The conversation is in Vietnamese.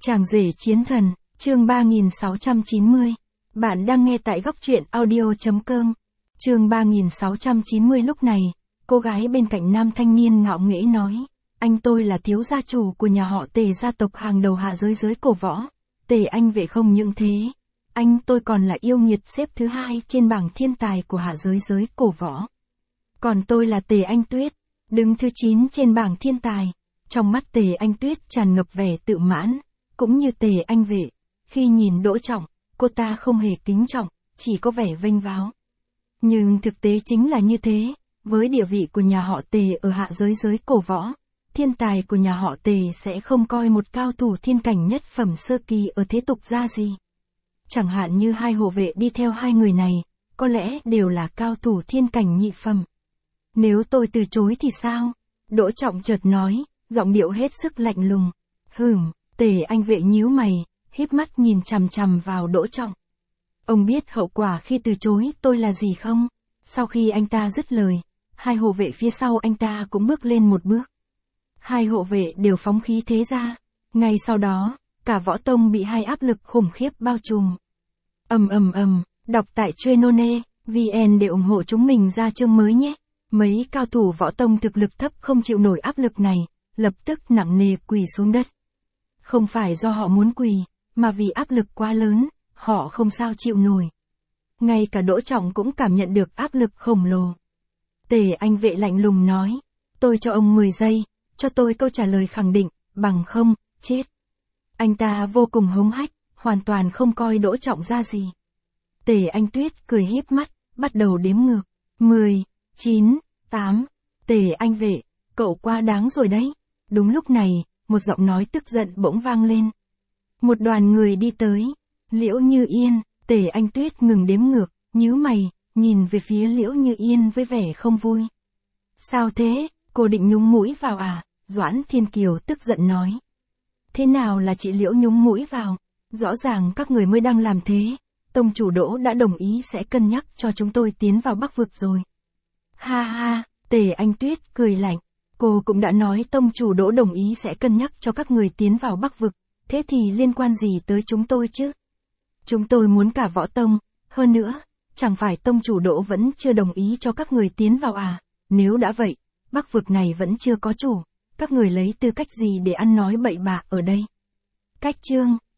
Chàng rể chiến thần, chương 3690. Bạn đang nghe tại góc truyện audio.com. Chương 3690. Lúc này, cô gái bên cạnh nam thanh niên ngạo nghễ nói, anh tôi là thiếu gia chủ của nhà họ Tề, gia tộc hàng đầu hạ giới cổ võ. Tề anh vệ không những thế, anh tôi còn là yêu nghiệt xếp thứ 2 trên bảng thiên tài của hạ giới cổ võ. Còn tôi là Tề Anh Tuyết, đứng thứ 9 trên bảng thiên tài. Trong mắt Tề Anh Tuyết tràn ngập vẻ tự mãn, cũng như Tề Anh Vệ. Khi nhìn Đỗ Trọng, cô ta không hề kính trọng, chỉ có vẻ vênh váo. Nhưng thực tế chính là như thế, với địa vị của nhà họ Tề ở hạ giới cổ võ, thiên tài của nhà họ Tề sẽ không coi một cao thủ thiên cảnh nhất phẩm sơ kỳ ở thế tục ra gì. Chẳng hạn như hai hộ vệ đi theo hai người này, có lẽ đều là cao thủ thiên cảnh nhị phẩm. Nếu tôi từ chối thì sao? Đỗ Trọng chợt nói, giọng điệu hết sức lạnh lùng. Tề Anh Vệ nhíu mày, híp mắt nhìn chằm chằm vào Đỗ Trọng. Ông biết hậu quả khi từ chối tôi là gì không? Sau khi anh ta dứt lời, hai hộ vệ phía sau anh ta cũng bước lên một bước. Hai hộ vệ đều phóng khí thế ra. Ngay sau đó, cả võ tông bị hai áp lực khủng khiếp bao trùm. Đọc tại Trainone.vn để ủng hộ chúng mình ra chương mới nhé. Mấy cao thủ võ tông thực lực thấp không chịu nổi áp lực này, lập tức nặng nề quỳ xuống đất. Không phải do họ muốn quỳ, mà vì áp lực quá lớn, họ không sao chịu nổi. Ngay cả Đỗ Trọng cũng cảm nhận được áp lực khổng lồ. Tề Anh Vệ lạnh lùng nói, tôi cho ông 10 giây, cho tôi câu trả lời khẳng định, bằng không, chết. Anh ta vô cùng hống hách, hoàn toàn không coi Đỗ Trọng ra gì. Tề Anh Tuyết cười híp mắt, bắt đầu đếm ngược. 10, 9, 8. Tề Anh Vệ, cậu quá đáng rồi đấy. Đúng lúc này, một giọng nói tức giận bỗng vang lên. Một đoàn người đi tới. Liễu Như Yên. Tề Anh Tuyết ngừng đếm ngược, nhíu mày, nhìn về phía Liễu Như Yên với vẻ không vui. Sao thế, cô định nhúng mũi vào à? Doãn Thiên Kiều tức giận nói. Thế nào là chị Liễu nhúng mũi vào? Rõ ràng các người mới đang làm thế. Tông chủ Đỗ đã đồng ý sẽ cân nhắc cho chúng tôi tiến vào Bắc vực rồi. Ha ha, Tề Anh Tuyết cười lạnh. Cô cũng đã nói tông chủ Đỗ đồng ý sẽ cân nhắc cho các người tiến vào Bắc vực. Thế thì liên quan gì tới chúng tôi chứ? Chúng tôi muốn cả võ tông. Hơn nữa, chẳng phải tông chủ Đỗ vẫn chưa đồng ý cho các người tiến vào à? Nếu đã vậy, Bắc vực này vẫn chưa có chủ. Các người lấy tư cách gì để ăn nói bậy bạ ở đây? Cách chương